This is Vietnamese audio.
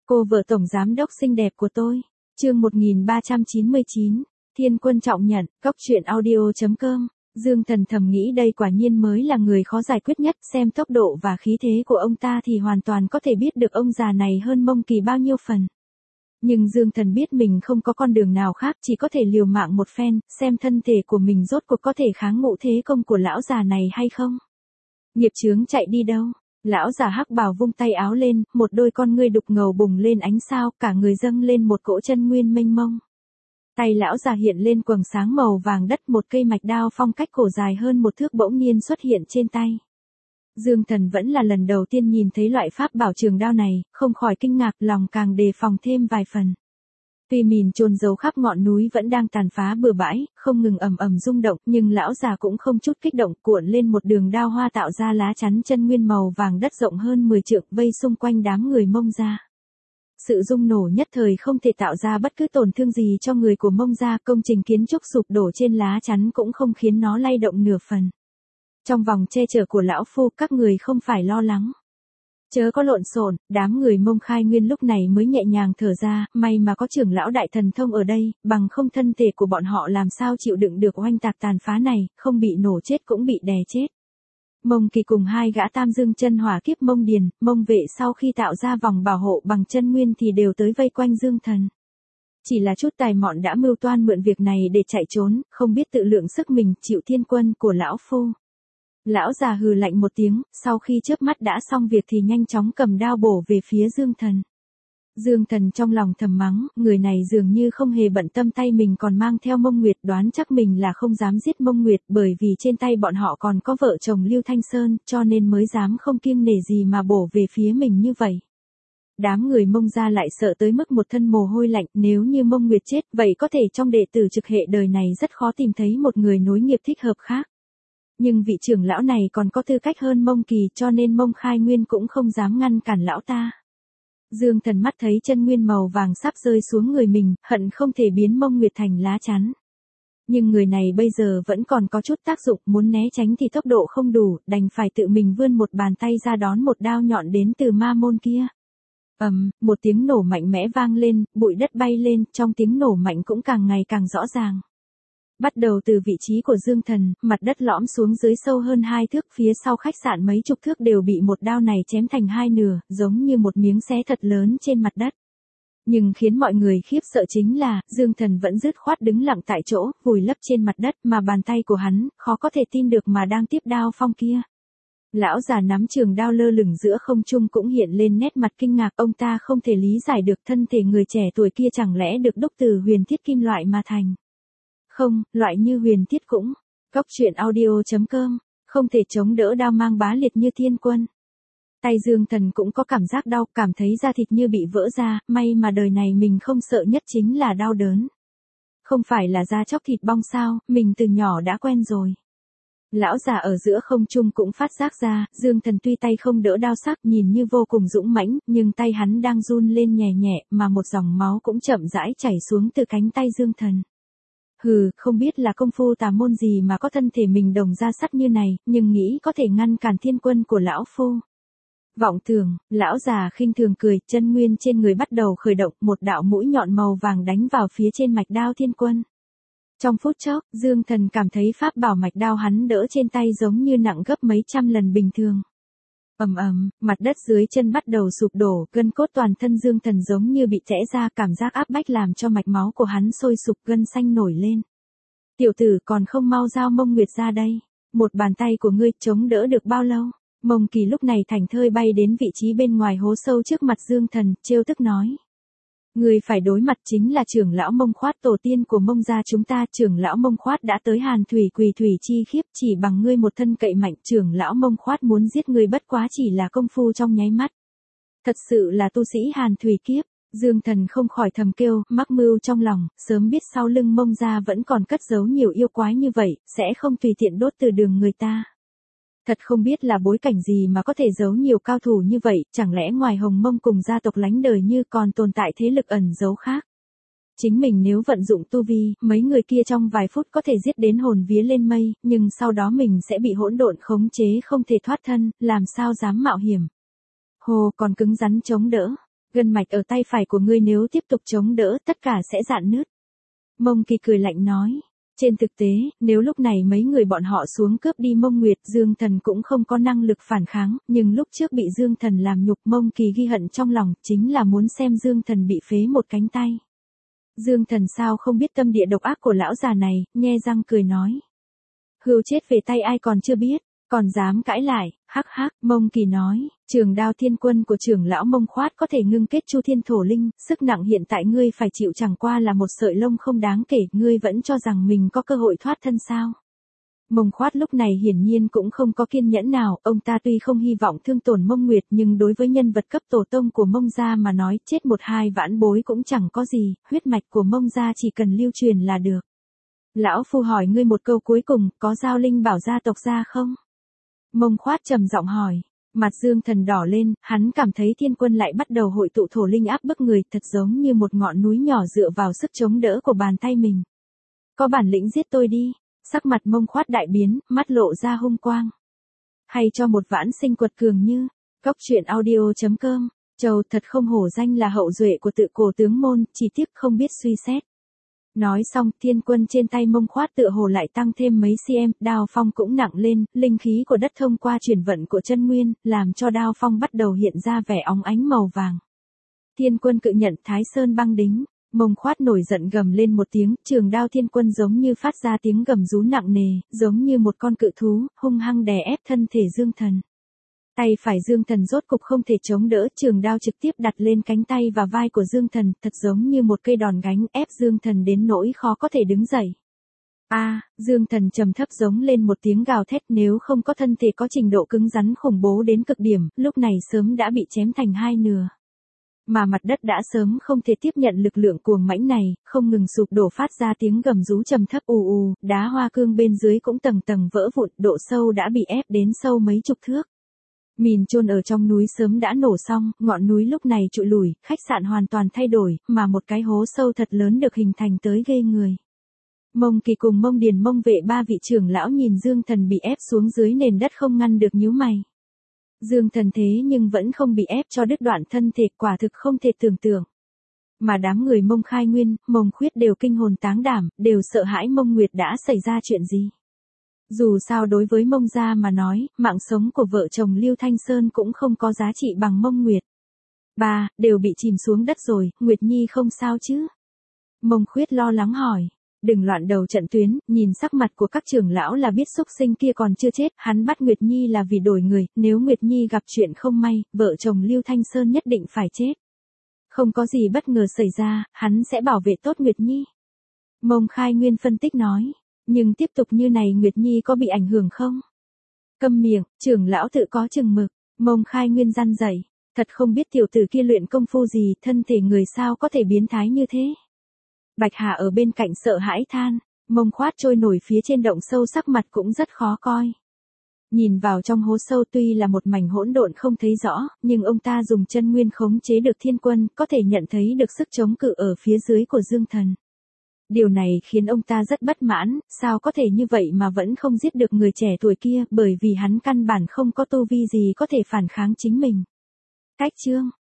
Cô vợ tổng giám đốc xinh đẹp của tôi. Chương 1399, Thiên Quân trọng nhận, Cóc truyện audio.com. Dương Thần thầm nghĩ đây quả nhiên mới là người khó giải quyết nhất, xem tốc độ và khí thế của ông ta thì hoàn toàn có thể biết được ông già này hơn Mông Kỳ bao nhiêu phần. Nhưng Dương Thần biết mình không có con đường nào khác, chỉ có thể liều mạng một phen, xem thân thể của mình rốt cuộc có thể kháng ngụ thế công của lão già này hay không. Nghiệp chướng chạy đi đâu? Lão già hắc bào vung tay áo lên, một đôi con ngươi đục ngầu bùng lên ánh sao, cả người dâng lên một cỗ chân nguyên mênh mông. Tay lão già hiện lên quầng sáng màu vàng đất, một cây mạch đao phong cách cổ dài hơn một thước bỗng nhiên xuất hiện trên tay. Dương Thần vẫn là lần đầu tiên nhìn thấy loại pháp bảo trường đao này, không khỏi kinh ngạc, lòng càng đề phòng thêm vài phần. Tuy mìn chôn giấu khắp ngọn núi vẫn đang tàn phá bừa bãi, không ngừng ầm ầm rung động, nhưng lão già cũng không chút kích động, cuộn lên một đường đao hoa tạo ra lá chắn chân nguyên màu vàng đất rộng hơn 10 trượng, vây xung quanh đám người Mông gia. Sự rung nổ nhất thời không thể tạo ra bất cứ tổn thương gì cho người của Mông gia, công trình kiến trúc sụp đổ trên lá chắn cũng không khiến nó lay động nửa phần. Trong vòng che chở của lão phu, các người không phải lo lắng. Chớ có lộn xộn, đám người Mông Khai Nguyên lúc này mới nhẹ nhàng thở ra, may mà có trưởng lão đại thần thông ở đây, bằng không thân thể của bọn họ làm sao chịu đựng được oanh tạc tàn phá này, không bị nổ chết cũng bị đè chết. Mông Kỳ cùng hai gã Tam Dương chân hỏa kiếp Mông Điền, Mông Vệ sau khi tạo ra vòng bảo hộ bằng chân nguyên thì đều tới vây quanh Dương Thần. Chỉ là chút tài mọn đã mưu toan mượn việc này để chạy trốn, không biết tự lượng sức mình chịu thiên quân của lão phu. Lão già hừ lạnh một tiếng, sau khi chớp mắt đã xong việc thì nhanh chóng cầm đao bổ về phía Dương Thần. Dương Thần trong lòng thầm mắng, người này dường như không hề bận tâm tay mình còn mang theo Mông Nguyệt, đoán chắc mình là không dám giết Mông Nguyệt, bởi vì trên tay bọn họ còn có vợ chồng Lưu Thanh Sơn, cho nên mới dám không kiêng nể gì mà bổ về phía mình như vậy. Đám người Mông gia lại sợ tới mức một thân mồ hôi lạnh, nếu như Mông Nguyệt chết, vậy có thể trong đệ tử trực hệ đời này rất khó tìm thấy một người nối nghiệp thích hợp khác. Nhưng vị trưởng lão này còn có tư cách hơn Mông Kỳ, cho nên Mông Khai Nguyên cũng không dám ngăn cản lão ta. Dương Thần mắt thấy chân nguyên màu vàng sắp rơi xuống người mình, hận không thể biến Mông Nguyệt thành lá chắn. Nhưng người này bây giờ vẫn còn có chút tác dụng, muốn né tránh thì tốc độ không đủ, đành phải tự mình vươn một bàn tay ra đón một đao nhọn đến từ ma môn kia. Một tiếng nổ mạnh mẽ vang lên, bụi đất bay lên, trong tiếng nổ mạnh cũng càng ngày càng rõ ràng. Bắt đầu từ vị trí của Dương Thần, mặt đất lõm xuống dưới sâu hơn 2 thước, phía sau khách sạn mấy chục thước đều bị một đao này chém thành hai nửa, giống như một miếng xé thật lớn trên mặt đất. Nhưng khiến mọi người khiếp sợ chính là, Dương Thần vẫn dứt khoát đứng lặng tại chỗ, vùi lấp trên mặt đất, mà bàn tay của hắn, khó có thể tin được mà đang tiếp đao phong kia. Lão già nắm trường đao lơ lửng giữa không trung cũng hiện lên nét mặt kinh ngạc, ông ta không thể lý giải được thân thể người trẻ tuổi kia chẳng lẽ được đúc từ huyền thiết kim loại mà thành. Không, loại như huyền thiết cũng. Cóc truyện audio.com, không thể chống đỡ đao mang bá liệt như thiên quân. Tay Dương Thần cũng có cảm giác đau, cảm thấy da thịt như bị vỡ ra, may mà đời này mình không sợ nhất chính là đau đớn. Không phải là da chóc thịt bong sao, mình từ nhỏ đã quen rồi. Lão già ở giữa không trung cũng phát giác ra, Dương Thần tuy tay không đỡ đao sắc nhìn như vô cùng dũng mãnh, nhưng tay hắn đang run lên nhẹ nhẹ, mà một dòng máu cũng chậm rãi chảy xuống từ cánh tay Dương Thần. Hừ, không biết là công phu tà môn gì mà có thân thể mình đồng da sắt như này, nhưng nghĩ có thể ngăn cản thiên quân của lão phu. Vọng tưởng, lão già khinh thường cười, chân nguyên trên người bắt đầu khởi động, một đạo mũi nhọn màu vàng đánh vào phía trên mạch đao thiên quân. Trong phút chốc, Dương Thần cảm thấy pháp bảo mạch đao hắn đỡ trên tay giống như nặng gấp mấy trăm lần bình thường. Mặt đất dưới chân bắt đầu sụp đổ, gân cốt toàn thân Dương Thần giống như bị chẽ ra, cảm giác áp bách làm cho mạch máu của hắn sôi sục, gân xanh nổi lên. Tiểu tử còn không mau giao Mông Nguyệt ra đây, một bàn tay của ngươi chống đỡ được bao lâu? Mông Kỳ lúc này thảnh thơi bay đến vị trí bên ngoài hố sâu trước mặt Dương Thần, trêu tức nói. Người phải đối mặt chính là trưởng lão Mông Khoát, tổ tiên của Mông gia chúng ta. Trưởng lão Mông Khoát đã tới Hàn Thủy Quỳ Thủy chi khiếp, chỉ bằng ngươi một thân cậy mạnh, trưởng lão Mông Khoát muốn giết ngươi bất quá chỉ là công phu trong nháy mắt. Thật sự là tu sĩ Hàn Thủy kiếp. Dương Thần không khỏi thầm kêu, mắc mưu trong lòng, sớm biết sau lưng Mông gia vẫn còn cất giấu nhiều yêu quái như vậy, sẽ không tùy tiện đốt từ đường người ta. Thật không biết là bối cảnh gì mà có thể giấu nhiều cao thủ như vậy, chẳng lẽ ngoài Hồng Mông cùng gia tộc lánh đời như còn tồn tại thế lực ẩn giấu khác. Chính mình nếu vận dụng tu vi, mấy người kia trong vài phút có thể giết đến hồn vía lên mây, nhưng sau đó mình sẽ bị hỗn độn khống chế không thể thoát thân, làm sao dám mạo hiểm. Hồ còn cứng rắn chống đỡ. Gân mạch ở tay phải của ngươi nếu tiếp tục chống đỡ tất cả sẽ rạn nứt. Mông Kỳ cười lạnh nói. Trên thực tế, nếu lúc này mấy người bọn họ xuống cướp đi Mông Nguyệt, Dương Thần cũng không có năng lực phản kháng, nhưng lúc trước bị Dương Thần làm nhục, Mông Kỳ ghi hận trong lòng, chính là muốn xem Dương Thần bị phế một cánh tay. Dương Thần sao không biết tâm địa độc ác của lão già này, nhe răng cười nói. Hươu chết về tay ai còn chưa biết, còn dám cãi lại, hắc hắc, Mông Kỳ nói, Trường Đao Thiên Quân của trưởng lão Mông Khoát có thể ngưng kết Chu Thiên Thổ Linh, sức nặng hiện tại ngươi phải chịu chẳng qua là một sợi lông không đáng kể, ngươi vẫn cho rằng mình có cơ hội thoát thân sao? Mông Khoát lúc này hiển nhiên cũng không có kiên nhẫn nào, ông ta tuy không hy vọng thương tổn Mông Nguyệt nhưng đối với nhân vật cấp tổ tông của Mông gia mà nói, chết một hai vãn bối cũng chẳng có gì, huyết mạch của Mông gia chỉ cần lưu truyền là được. Lão phu hỏi ngươi một câu cuối cùng, có giao linh bảo gia tộc gia không? Mông Khoát trầm giọng hỏi. Mặt Dương Thần đỏ lên, hắn cảm thấy Thiên Quân lại bắt đầu hội tụ thổ linh áp bức người, thật giống như một ngọn núi nhỏ dựa vào sức chống đỡ của bàn tay mình. Có bản lĩnh giết tôi đi. Sắc mặt Mông Khoát đại biến, mắt lộ ra hung quang. Hay cho một vãn sinh quật cường như. Cóc truyện audio.com. Châu thật không hổ danh là hậu duệ của tự cổ tướng môn, chỉ tiếc không biết suy xét. Nói xong, Thiên Quân trên tay Mông Khoát tựa hồ lại tăng thêm mấy cm, đao phong cũng nặng lên, linh khí của đất thông qua chuyển vận của chân nguyên, làm cho đao phong bắt đầu hiện ra vẻ óng ánh màu vàng. Thiên Quân cự nhận Thái Sơn băng đính, Mông Khoát nổi giận gầm lên một tiếng, Trường Đao Thiên Quân giống như phát ra tiếng gầm rú nặng nề, giống như một con cự thú, hung hăng đè ép thân thể Dương Thần. Tay phải Dương Thần rốt cục không thể chống đỡ, trường đao trực tiếp đặt lên cánh tay và vai của Dương Thần, thật giống như một cây đòn gánh ép Dương Thần đến nỗi khó có thể đứng dậy. Dương Thần trầm thấp giống lên một tiếng gào thét, nếu không có thân thể có trình độ cứng rắn khủng bố đến cực điểm, lúc này sớm đã bị chém thành hai nửa. Mà mặt đất đã sớm không thể tiếp nhận lực lượng cuồng mãnh này, không ngừng sụp đổ phát ra tiếng gầm rú trầm thấp ù ù, đá hoa cương bên dưới cũng tầng tầng vỡ vụn, độ sâu đã bị ép đến sâu mấy chục thước. Mìn chôn ở trong núi sớm đã nổ xong, ngọn núi lúc này trụi lủi, khách sạn hoàn toàn thay đổi, mà một cái hố sâu thật lớn được hình thành tới ghê người. Mông Kỳ cùng Mông Điền Mông Vệ ba vị trưởng lão nhìn Dương Thần bị ép xuống dưới nền đất không ngăn được nhíu mày. Dương Thần thế nhưng vẫn không bị ép cho đứt đoạn thân thể, quả thực không thể tưởng tượng. Mà đám người Mông Khai Nguyên, Mông Khuyết đều kinh hồn táng đảm, đều sợ hãi Mông Nguyệt đã xảy ra chuyện gì. Dù sao đối với Mông gia mà nói, mạng sống của vợ chồng Lưu Thanh Sơn cũng không có giá trị bằng Mông Nguyệt. Đều bị chìm xuống đất rồi, Nguyệt Nhi không sao chứ? Mông Khuyết lo lắng hỏi. Đừng loạn đầu trận tuyến, nhìn sắc mặt của các trưởng lão là biết xúc sinh kia còn chưa chết, hắn bắt Nguyệt Nhi là vì đổi người, nếu Nguyệt Nhi gặp chuyện không may, vợ chồng Lưu Thanh Sơn nhất định phải chết. Không có gì bất ngờ xảy ra, hắn sẽ bảo vệ tốt Nguyệt Nhi. Mông Khai Nguyên phân tích nói. Nhưng tiếp tục như này Nguyệt Nhi có bị ảnh hưởng không? Câm miệng, trưởng lão tự có chừng mực, Mông Khai Nguyên răn dạy, thật không biết tiểu tử kia luyện công phu gì, thân thể người sao có thể biến thái như thế. Bạch Hà ở bên cạnh sợ hãi than, Mông Khoát trôi nổi phía trên động sâu sắc mặt cũng rất khó coi. Nhìn vào trong hố sâu tuy là một mảnh hỗn độn không thấy rõ, nhưng ông ta dùng chân nguyên khống chế được Thiên Quân, có thể nhận thấy được sức chống cự ở phía dưới của Dương Thần. Điều này khiến ông ta rất bất mãn, sao có thể như vậy mà vẫn không giết được người trẻ tuổi kia, bởi vì hắn căn bản không có tu vi gì có thể phản kháng chính mình. Cách chương